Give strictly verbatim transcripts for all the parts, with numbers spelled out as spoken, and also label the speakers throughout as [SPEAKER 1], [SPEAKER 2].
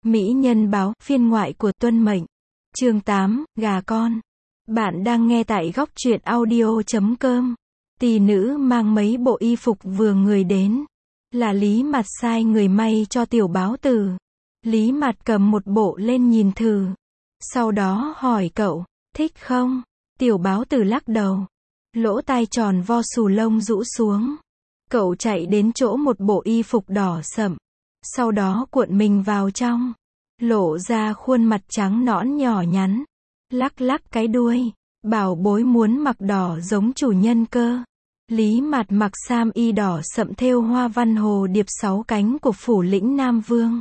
[SPEAKER 1] Mỹ Nhân báo, phiên ngoại của Tuân Mệnh. Chương tám, gà con. Bạn đang nghe tại góc truyện audio chấm com. Tỷ nữ mang mấy bộ y phục vừa người đến. Là Lý Mạt sai người may cho tiểu báo tử. Lý Mạt cầm một bộ lên nhìn thử. Sau đó hỏi cậu, thích không? Tiểu báo tử lắc đầu. Lỗ tai tròn vo xù lông rũ xuống. Cậu chạy đến chỗ một bộ y phục đỏ sậm. Sau đó cuộn mình vào trong. Lộ ra khuôn mặt trắng nõn nhỏ nhắn. Lắc lắc cái đuôi. Bảo bối muốn mặc đỏ giống chủ nhân cơ. Lý Mạt mặc sam y đỏ sậm thêu hoa văn hồ điệp sáu cánh của phủ lĩnh Nam Vương.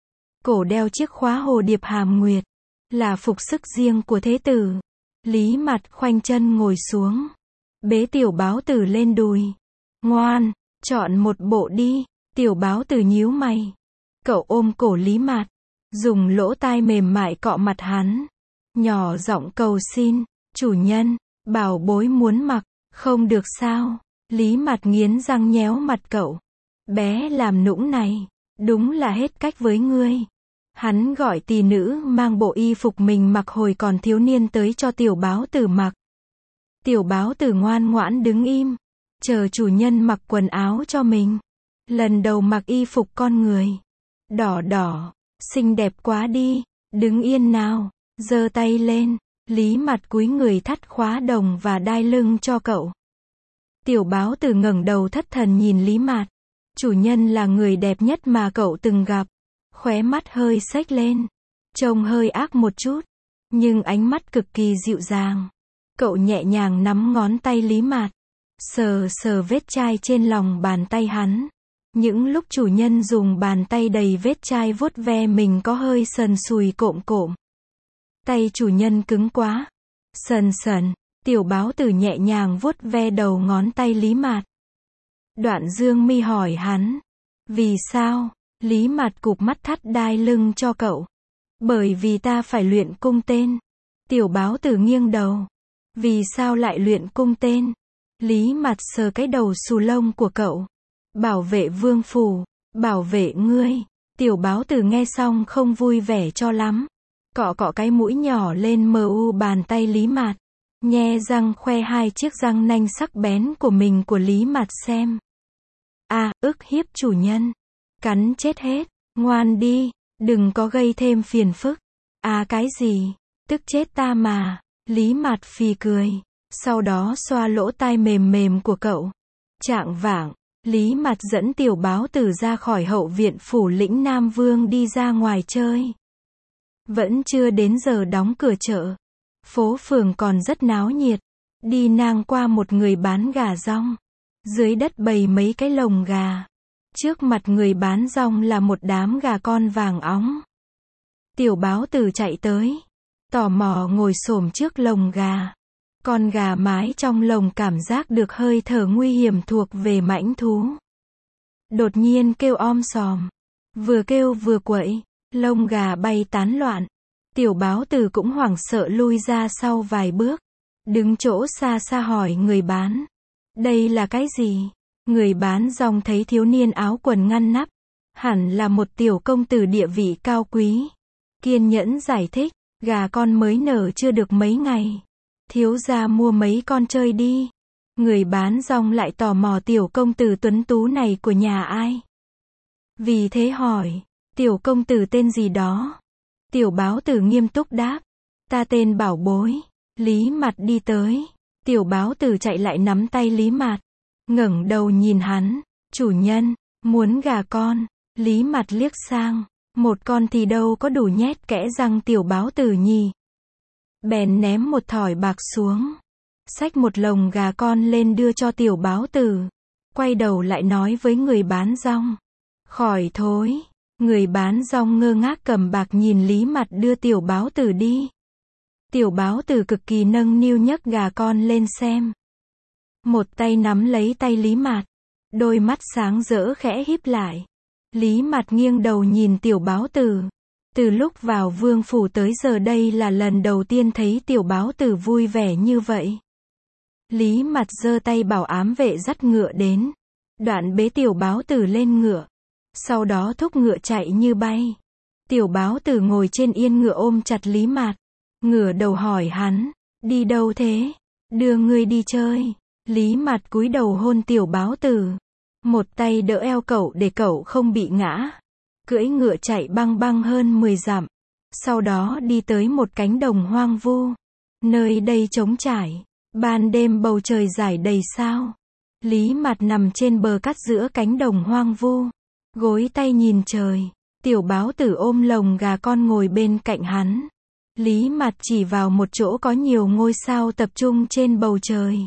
[SPEAKER 1] Cổ đeo chiếc khóa hồ điệp hàm nguyệt. Là phục sức riêng của thế tử. Lý Mạt khoanh chân ngồi xuống. Bế tiểu báo tử lên đùi. Ngoan, chọn một bộ đi. Tiểu báo tử nhíu mày. Cậu ôm cổ Lý Mạt. Dùng lỗ tai mềm mại cọ mặt hắn. Nhỏ giọng cầu xin. Chủ nhân, bảo bối muốn mặc. Không được sao? Lý Mạt nghiến răng nhéo mặt cậu. Bé làm nũng này. Đúng là hết cách với ngươi. Hắn gọi tỷ nữ mang bộ y phục mình mặc hồi còn thiếu niên tới cho tiểu báo tử mặc. Tiểu báo tử ngoan ngoãn đứng im. Chờ chủ nhân mặc quần áo cho mình. Lần đầu mặc y phục con người. Đỏ đỏ. Xinh đẹp quá đi. Đứng yên nào. Giơ tay lên. Lý Mạt cúi người thắt khóa đồng và đai lưng cho cậu. Tiểu báo tử ngẩng đầu thất thần nhìn Lý Mạt. Chủ nhân là người đẹp nhất mà cậu từng gặp. Khóe mắt hơi xếch lên. Trông hơi ác một chút. Nhưng ánh mắt cực kỳ dịu dàng. Cậu nhẹ nhàng nắm ngón tay Lý Mạt. Sờ sờ vết chai trên lòng bàn tay hắn. Những lúc chủ nhân dùng bàn tay đầy vết chai vuốt ve mình có hơi sần sùi cộm cộm. Tay chủ nhân cứng quá. Sần sần. Tiểu báo tử nhẹ nhàng vuốt ve đầu ngón tay Lý Mạt. Đoạn dương mi hỏi hắn. Vì sao? Lý Mạt cụp mắt thắt đai lưng cho cậu. Bởi vì ta phải luyện cung tên. Tiểu báo tử nghiêng đầu. Vì sao lại luyện cung tên? Lý Mạt sờ cái đầu xù lông của cậu. Bảo vệ vương phủ. Bảo vệ ngươi. Tiểu báo tử nghe xong không vui vẻ cho lắm. Cọ cọ cái mũi nhỏ lên mờ u bàn tay Lý Mạt. Nhe răng khoe hai chiếc răng nanh sắc bén của mình của Lý Mạt xem. A, à, ức hiếp chủ nhân. Cắn chết hết. Ngoan đi. Đừng có gây thêm phiền phức. À cái gì? Tức chết ta mà. Lý Mạt phì cười. Sau đó xoa lỗ tai mềm mềm của cậu. Trạng vạng. Lý Mạt dẫn tiểu báo tử ra khỏi hậu viện phủ lĩnh Nam Vương đi ra ngoài chơi. Vẫn chưa đến giờ đóng cửa chợ. Phố phường còn rất náo nhiệt. Đi ngang qua một người bán gà rong. Dưới đất bày mấy cái lồng gà. Trước mặt người bán rong là một đám gà con vàng óng. Tiểu báo tử chạy tới. Tò mò ngồi xổm trước lồng gà. Con gà mái trong lồng cảm giác được hơi thở nguy hiểm thuộc về mãnh thú. Đột nhiên kêu om sòm. Vừa kêu vừa quậy. Lông gà bay tán loạn. Tiểu báo tử cũng hoảng sợ lui ra sau vài bước. Đứng chỗ xa xa hỏi người bán. Đây là cái gì? Người bán rong thấy thiếu niên áo quần ngăn nắp. Hẳn là một tiểu công tử địa vị cao quý. Kiên nhẫn giải thích. Gà con mới nở chưa được mấy ngày. Thiếu gia mua mấy con chơi đi. Người bán rong lại tò mò tiểu công tử tuấn tú này của nhà ai. Vì thế hỏi. Tiểu công tử tên gì đó? Tiểu báo tử nghiêm túc đáp. Ta tên Bảo Bối. Lý Mạt đi tới. Tiểu báo tử chạy lại nắm tay Lý Mạt. Ngẩng đầu nhìn hắn. Chủ nhân, muốn gà con. Lý Mạt liếc sang. Một con thì đâu có đủ nhét kẽ răng tiểu báo tử nhỉ. Bèn ném một thỏi bạc xuống. Xách một lồng gà con lên đưa cho tiểu báo tử. Quay đầu lại nói với người bán rong. Khỏi thối. Người bán rong ngơ ngác cầm bạc nhìn Lý Mạt đưa tiểu báo tử đi. Tiểu báo tử cực kỳ nâng niu nhấc gà con lên xem. Một tay nắm lấy tay Lý Mạt. Đôi mắt sáng rỡ khẽ híp lại. Lý Mạt nghiêng đầu nhìn tiểu báo tử. Từ lúc vào vương phủ tới giờ đây là lần đầu tiên thấy tiểu báo tử vui vẻ như vậy. Lý Mạt giơ tay bảo ám vệ dắt ngựa đến. Đoạn bế tiểu báo tử lên ngựa. Sau đó thúc ngựa chạy như bay. Tiểu báo tử ngồi trên yên ngựa ôm chặt Lý Mạt. Ngửa đầu hỏi hắn, đi đâu thế? Đưa ngươi đi chơi. Lý Mạt cúi đầu hôn tiểu báo tử. Một tay đỡ eo cậu để cậu không bị ngã. Cưỡi ngựa chạy băng băng hơn mười dặm. Sau đó đi tới một cánh đồng hoang vu. Nơi đây trống trải. Ban đêm bầu trời rải đầy sao. Lý Mạt nằm trên bờ cát giữa cánh đồng hoang vu. Gối tay nhìn trời. Tiểu báo tử ôm lồng gà con ngồi bên cạnh hắn. Lý Mạt chỉ vào một chỗ có nhiều ngôi sao tập trung trên bầu trời.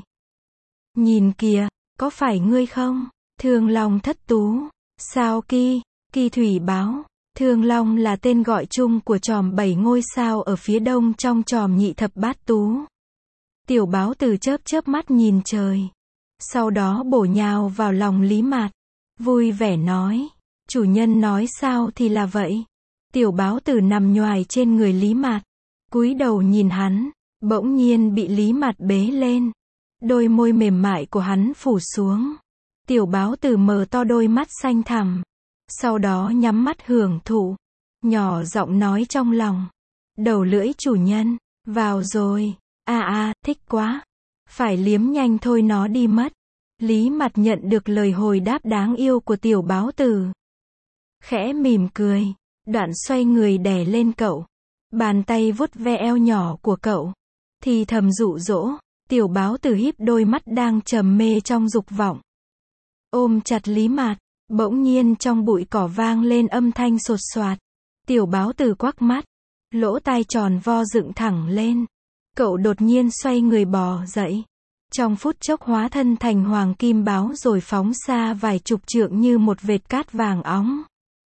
[SPEAKER 1] Nhìn kìa, có phải ngươi không? Thương Long thất tú. Sao Ki, Ki thủy báo. Thương Long là tên gọi chung của chòm bảy ngôi sao ở phía đông trong chòm nhị thập bát tú. Tiểu báo tử chớp chớp mắt nhìn trời. Sau đó bổ nhào vào lòng Lý Mạt. Vui vẻ nói. Chủ nhân nói sao thì là vậy. Tiểu báo tử nằm nhoài trên người Lý Mạt. Cúi đầu nhìn hắn. Bỗng nhiên bị Lý Mạt bế lên. Đôi môi mềm mại của hắn phủ xuống. Tiểu báo tử mở to đôi mắt xanh thẳm. Sau đó nhắm mắt hưởng thụ. Nhỏ giọng nói trong lòng. Đầu lưỡi chủ nhân. Vào rồi. À à, thích quá. Phải liếm nhanh thôi nó đi mất. Lý Mạt nhận được lời hồi đáp đáng yêu của tiểu báo tử. Khẽ mỉm cười. Đoạn xoay người đè lên cậu. Bàn tay vuốt ve eo nhỏ của cậu. Thì thầm dụ dỗ. Tiểu báo tử híp đôi mắt đang trầm mê trong dục vọng. Ôm chặt Lý Mạt. Bỗng nhiên trong bụi cỏ vang lên âm thanh sột soạt. Tiểu báo tử quắc mắt. Lỗ tai tròn vo dựng thẳng lên. Cậu đột nhiên xoay người bò dậy. Trong phút chốc hóa thân thành hoàng kim báo rồi phóng xa vài chục trượng như một vệt cát vàng óng.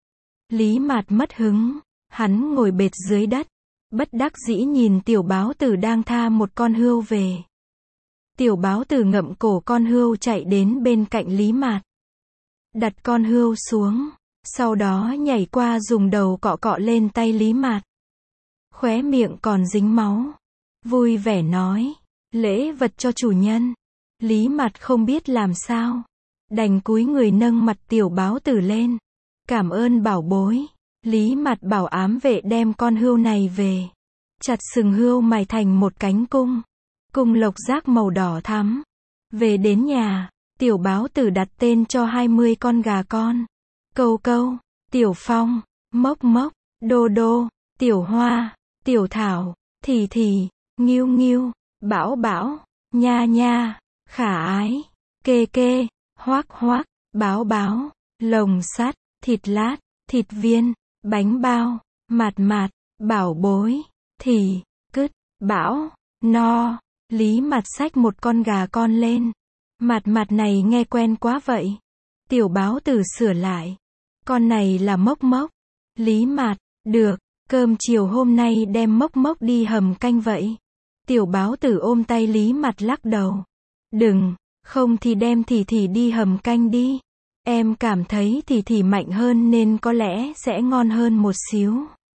[SPEAKER 1] Lý Mạt mất hứng. Hắn ngồi bệt dưới đất. Bất đắc dĩ nhìn tiểu báo tử đang tha một con hươu về. Tiểu báo tử ngậm cổ con hươu chạy đến bên cạnh Lý Mạt. Đặt con hươu xuống. Sau đó nhảy qua dùng đầu cọ cọ lên tay Lý Mạt. Khóe miệng còn dính máu. Vui vẻ nói. Lễ vật cho chủ nhân. Lý Mạt không biết làm sao. Đành cúi người nâng mặt tiểu báo tử lên. Cảm ơn bảo bối. Lý Mạt bảo ám vệ đem con hươu này về. Chặt sừng hươu mài thành một cánh cung. Cung lộc giác màu đỏ thắm. Về đến nhà, tiểu báo tử đặt tên cho hai mươi con gà con. Câu câu, Tiểu Phong, Mốc Mốc, Đô Đô, Tiểu Hoa, Tiểu Thảo, Thì Thì, Nghiêu Nghiêu, Bảo Bảo, Nha Nha, Khả Ái, Kê Kê, Hoác Hoác, Báo Báo, Lồng Sắt, Thịt Lát, Thịt Viên, Bánh Bao, Mạt Mạt, Bảo Bối, Thì, Cứt, Bảo, No. Lý Mạt xách một con gà con lên. Mạt Mạt này nghe quen quá vậy. Tiểu báo tử sửa lại. Con này là Mốc Mốc. Lý Mạt, được, cơm chiều hôm nay đem Mốc Mốc đi hầm canh vậy. Tiểu báo tử ôm tay Lý Mạt lắc đầu. Đừng, không thì đem Thì Thì đi hầm canh đi. Em cảm thấy Thì Thì mạnh hơn nên có lẽ sẽ ngon hơn một xíu.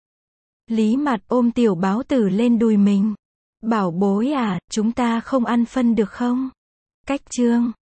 [SPEAKER 1] Lý Mạt ôm tiểu báo tử lên đùi mình. Bảo bối à, chúng ta không ăn phân được không? Cách chương